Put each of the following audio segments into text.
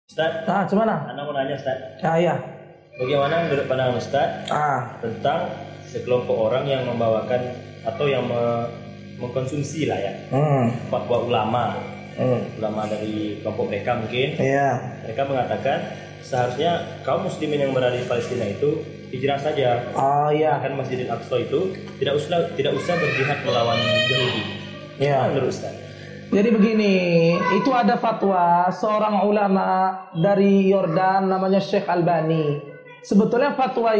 Ustaz, gimana? Anda mau nanya Ustaz. Iya. Bagaimana menurut pandangan Ustaz tentang sekelompok orang yang membawakan atau yang mengkonsumsi lah ya fatwa ulama, ulama dari kelompok mereka mungkin. Iya. Mereka mengatakan seharusnya kaum muslimin yang berada di Palestina itu hijrah saja. Kan Masjidil Aqsa itu tidak usah berjihad melawan Yahudi. Iya. Menurut Ustaz. Jadi begini, itu ada fatwa seorang ulama dari Yordan namanya Syekh Albani. Sebetulnya fatwa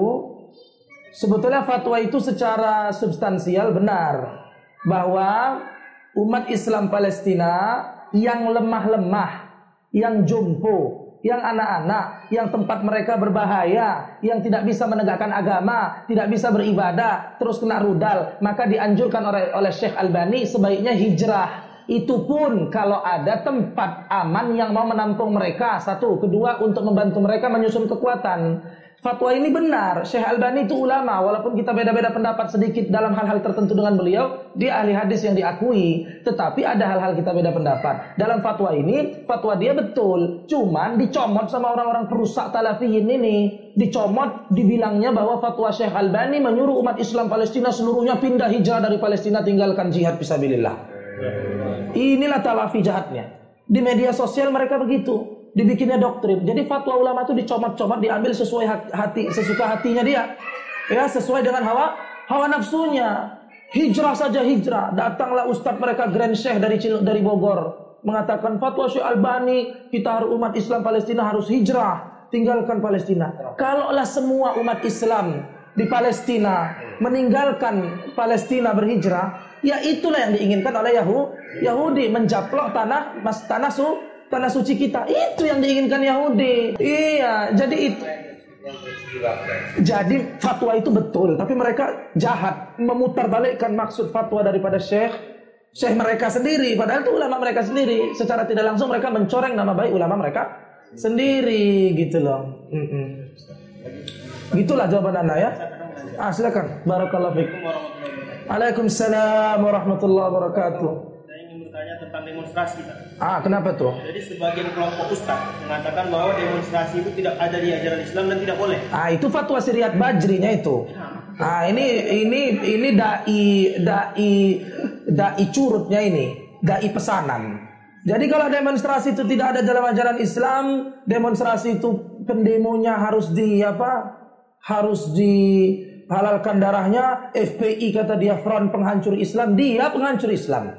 itu secara substansial benar bahwa umat Islam Palestina yang lemah-lemah, yang jompo, yang anak-anak, yang tempat mereka berbahaya, yang tidak bisa menegakkan agama, tidak bisa beribadah, terus kena rudal, maka dianjurkan oleh Syekh Albani sebaiknya hijrah. Itu pun kalau ada tempat aman yang mau menampung mereka. Satu, kedua untuk membantu mereka menyusun kekuatan. Fatwa ini benar. Syekh Albani itu ulama, walaupun kita beda-beda pendapat sedikit dalam hal-hal tertentu dengan beliau, dia ahli hadis yang diakui. Tetapi ada hal-hal kita beda pendapat. Dalam fatwa ini, fatwa dia betul. Cuman dicomot sama orang-orang perusak Talafiyin ini. Dicomot, dibilangnya bahwa fatwa Syekh Albani menyuruh umat Islam Palestina seluruhnya pindah hijrah dari Palestina, tinggalkan jihad fisabilillah. Inilah Talafi jahatnya. Di media sosial mereka begitu, dibikinnya doktrin. Jadi fatwa ulama itu dicomot-comot, diambil sesuai hati, sesuka hatinya dia. Ya, sesuai dengan hawa nafsunya. Hijrah saja hijrah. Datanglah ustadz mereka Grand Syekh dari Bogor mengatakan fatwa Syekh Albani, kita harus umat Islam Palestina harus hijrah, tinggalkan Palestina. Kalaulah semua umat Islam di Palestina meninggalkan Palestina berhijrah, ya itulah yang diinginkan oleh Yahudi, menjaplok tanah suci kita. Itu yang diinginkan Yahudi. Iya, jadi itu. Jadi fatwa itu betul, tapi mereka jahat memutarbalikkan maksud fatwa daripada Syekh mereka sendiri, padahal itu ulama mereka sendiri. Secara tidak langsung mereka mencoreng nama baik ulama mereka sendiri, gitu loh. Gitulah jawaban Anda ya. Silakan. Barakallahu fiik. Waalaikumsalam warahmatullahi wabarakatuh. Saya ingin bertanya tentang demonstrasi. Kenapa tuh? Jadi sebagian kelompok ustaz mengatakan bahwa demonstrasi itu tidak ada di ajaran Islam dan tidak boleh. Itu fatwa Syariat Bajrinya itu. Ini dai curutnya ini, dai pesanan. Jadi kalau demonstrasi itu tidak ada dalam ajaran Islam, demonstrasi itu pendemonya harus dihalalkan darahnya. FPI kata dia front penghancur Islam, dia penghancur Islam.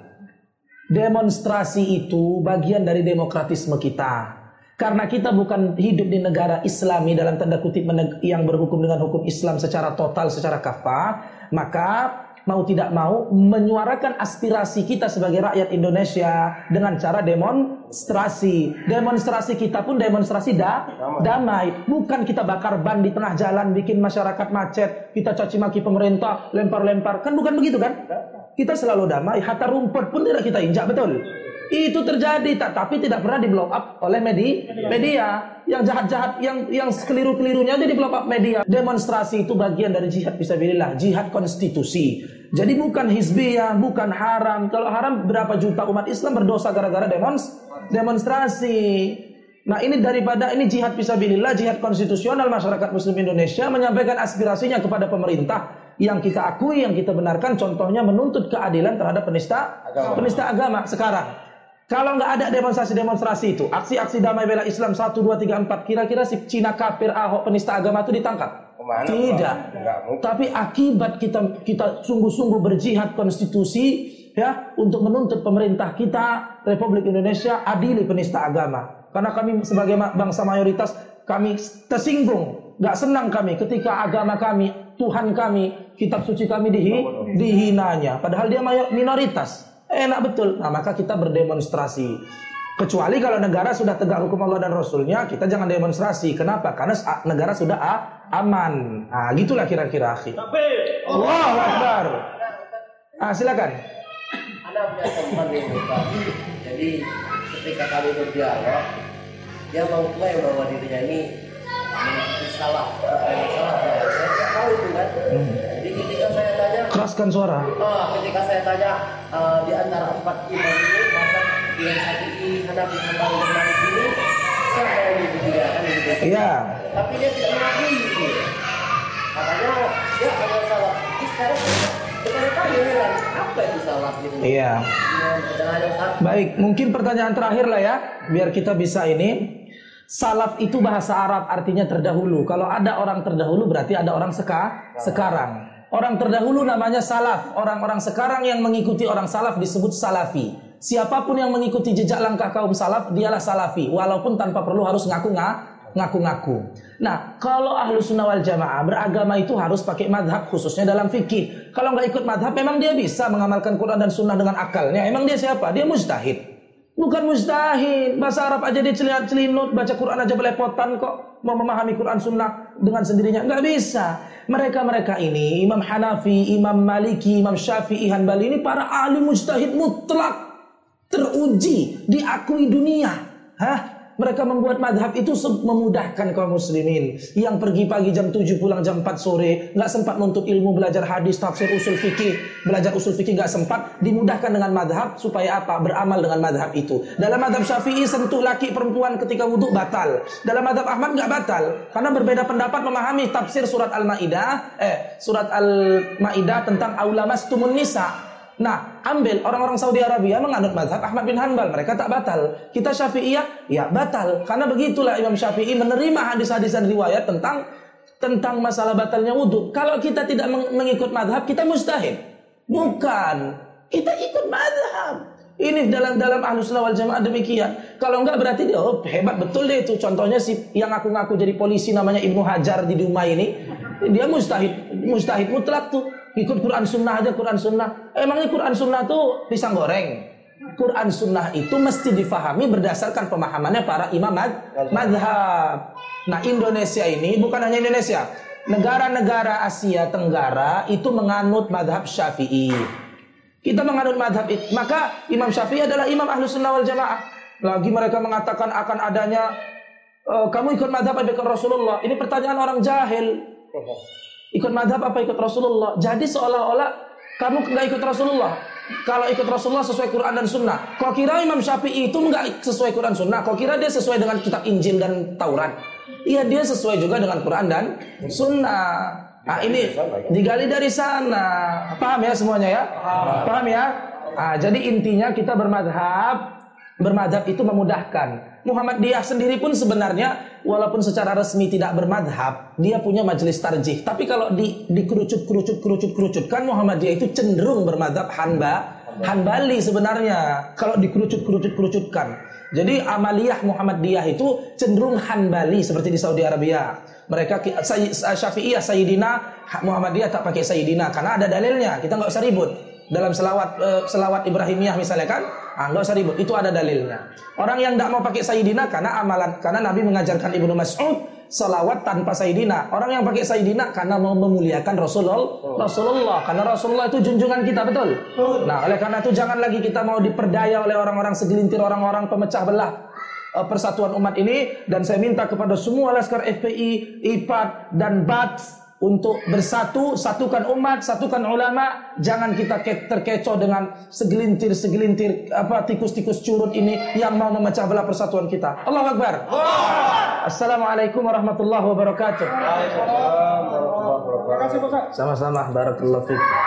Demonstrasi itu bagian dari demokratisme kita. Karena kita bukan hidup di negara Islami dalam tanda kutip yang berhukum dengan hukum Islam secara total, secara kafah, maka mau tidak mau menyuarakan aspirasi kita sebagai rakyat Indonesia dengan cara demonstrasi. Demonstrasi kita pun demonstrasi damai. Bukan kita bakar ban di tengah jalan, bikin masyarakat macet, kita caci maki pemerintah, lempar-lempar. Kan bukan begitu kan? Kita selalu damai. Hatta rumput pun tidak kita injak, betul? Itu terjadi, tapi tidak pernah di blow up oleh media. Yang jahat-jahat, yang keliru-kelirunya aja di blow up media. Demonstrasi itu bagian dari jihad fisabilillah, jihad konstitusi. Jadi bukan hizbiyah, bukan haram. Kalau haram, berapa juta umat Islam berdosa gara-gara demonstrasi. Nah, ini jihad fisabilillah, jihad konstitusional. Masyarakat Muslim Indonesia menyampaikan aspirasinya kepada pemerintah yang kita akui, yang kita benarkan. Contohnya menuntut keadilan terhadap penista agama sekarang. Kalau nggak ada demonstrasi-demonstrasi itu, aksi-aksi damai bela Islam 1, 2, 3, 4, kira-kira si Cina kafir, Ahok, penista agama itu ditangkap? Tidak. Tapi akibat kita sungguh-sungguh berjihad konstitusi ya untuk menuntut pemerintah kita Republik Indonesia adili penista agama. Karena kami sebagai bangsa mayoritas, kami tersinggung, nggak senang kami ketika agama kami, Tuhan kami, kitab suci kami dihinanya. Padahal dia minoritas. Enak betul. Nah, maka kita berdemonstrasi. Kecuali kalau negara sudah tegak hukum Allah dan Rasulnya, kita jangan demonstrasi. Kenapa? Karena negara sudah aman. Nah, gitulah kira-kira, akhi. Allahu Akbar. Silakan. Anda punya teman ini, Pak. Jadi ketika kami berdialog, dia mengklaim bahwa dirinya ini salah. Saya tahu itu kan. Jadi ketika saya tanya, keraskan suara. Ketika saya tanya di antara 4 imam ini, masa yang Syafi'i, Hanafi, Hambali dan Maliki ini, saya Iya. Tapi dia tidak mengakui itu. Katanya dia ada salah. Sekarang bertanya-tanya heran, apa itu salah gitu. Iya. Baik, mungkin pertanyaan terakhir lah ya, biar kita bisa ini. Salaf itu bahasa Arab, artinya terdahulu. Kalau ada orang terdahulu berarti ada orang sekarang. Orang terdahulu namanya salaf. Orang-orang sekarang yang mengikuti orang salaf disebut salafi. Siapapun yang mengikuti jejak langkah kaum salaf, dialah salafi, walaupun tanpa perlu harus ngaku-ngaku. Nah, kalau ahlu sunnah wal jamaah beragama itu harus pakai madhab, khususnya dalam fikih. Kalau nggak ikut madhab, memang dia bisa mengamalkan Quran dan sunnah dengan akalnya. Emang dia siapa? Dia mujtahid. Bukan mustahil. Bahasa Arab aja dia celinut, baca Quran aja belepotan kok. Mau memahami Quran sunnah dengan sendirinya, nggak bisa. Mereka ini Imam Hanafi, Imam Maliki, Imam Syafi'i, Hanbali ini para ahli mujtahid mutlak, teruji, diakui dunia. Mereka membuat madhab itu memudahkan kaum muslimin yang pergi pagi jam 7 pulang jam 4 sore, nggak sempat nuntut ilmu, belajar hadis, tafsir, usul fikih, belajar usul fikih nggak sempat, dimudahkan dengan madhab supaya apa? Beramal dengan madhab itu. Dalam madhab Syafi'i sentuh laki perempuan ketika wudhu batal. Dalam madhab Ahmad nggak batal karena berbeda pendapat memahami tafsir surat Al-Maidah tentang aulamastumun nisa. Nah, ambil orang-orang Saudi Arabia menganut mazhab Ahmad bin Hanbal, mereka tak batal. Kita Syafi'iyah, ya batal. Karena begitulah Imam Syafi'i menerima hadis-hadis dan riwayat tentang masalah batalnya wudhu. Kalau kita tidak mengikut mazhab, kita mustahid. Bukan, kita ikut mazhab. Ini dalam Ahlus Sunnah wal Jamaah demikian. Kalau enggak berarti dia hebat betul deh itu. Contohnya si yang ngaku-ngaku jadi polisi namanya Ibnu Hajar di Dumai ini, dia mustahid mutlak tuh. Ikut Quran Sunnah aja, Quran Sunnah. Emangnya Quran Sunnah tuh pisang goreng? Quran Sunnah itu mesti difahami berdasarkan pemahamannya para imam madhab. Nah, Indonesia ini bukan hanya Indonesia, negara-negara Asia Tenggara itu menganut madhab Syafi'i. Kita menganut madhab itu, maka Imam Syafi'i adalah imam Ahlus Sunnah wal Jamaah. Lagi mereka mengatakan akan adanya kamu ikut madhab apa ikut Rasulullah? Ini pertanyaan orang jahil. Ikut madhab apa ikut Rasulullah? Jadi seolah-olah kamu nggak ikut Rasulullah. Kalau ikut Rasulullah sesuai Quran dan Sunnah. Kau kira Imam Syafi'i itu nggak sesuai Quran Sunnah? Kau kira dia sesuai dengan kitab Injil dan Taurat? Iya, dia sesuai juga dengan Quran dan Sunnah. Nah, ini digali dari sana. Paham ya semuanya ya? Paham ya? Nah, jadi intinya kita bermadhab itu memudahkan. Muhammadiyah sendiri pun sebenarnya walaupun secara resmi tidak bermadhab, dia punya majelis tarjih. Tapi kalau dikerucut-kerucutkan, Muhammadiyah itu cenderung bermadhab Hanbali sebenarnya. Kalau dikerucut-kerucutkan. Jadi amaliyah Muhammadiyah itu cenderung Hanbali seperti di Saudi Arabia. Mereka Syafi'iyah Sayyidina, Muhammadiyah tak pakai Sayyidina karena ada dalilnya. Kita nggak usah ribut. Dalam selawat Ibrahimiyah misalnya kan, nggak usah ribut, itu ada dalilnya. Orang yang tidak mau pakai Sayyidina karena Nabi mengajarkan Ibnu Mas'ud selawat tanpa Sayyidina. Orang yang pakai Sayyidina karena mau memuliakan Rasulullah, karena Rasulullah itu junjungan kita, betul? Nah, oleh karena itu jangan lagi kita mau diperdaya oleh orang-orang segelintir orang-orang pemecah belah persatuan umat ini. Dan saya minta kepada semua laskar FPI, IPAD dan BAT untuk bersatu, satukan umat, satukan ulama. Jangan kita terkecoh dengan segelintir tikus-tikus curut ini yang mau memecah belah persatuan kita. Allahu Akbar. Assalamualaikum warahmatullahi wabarakatuh. Sama-sama, barakallahu fiik.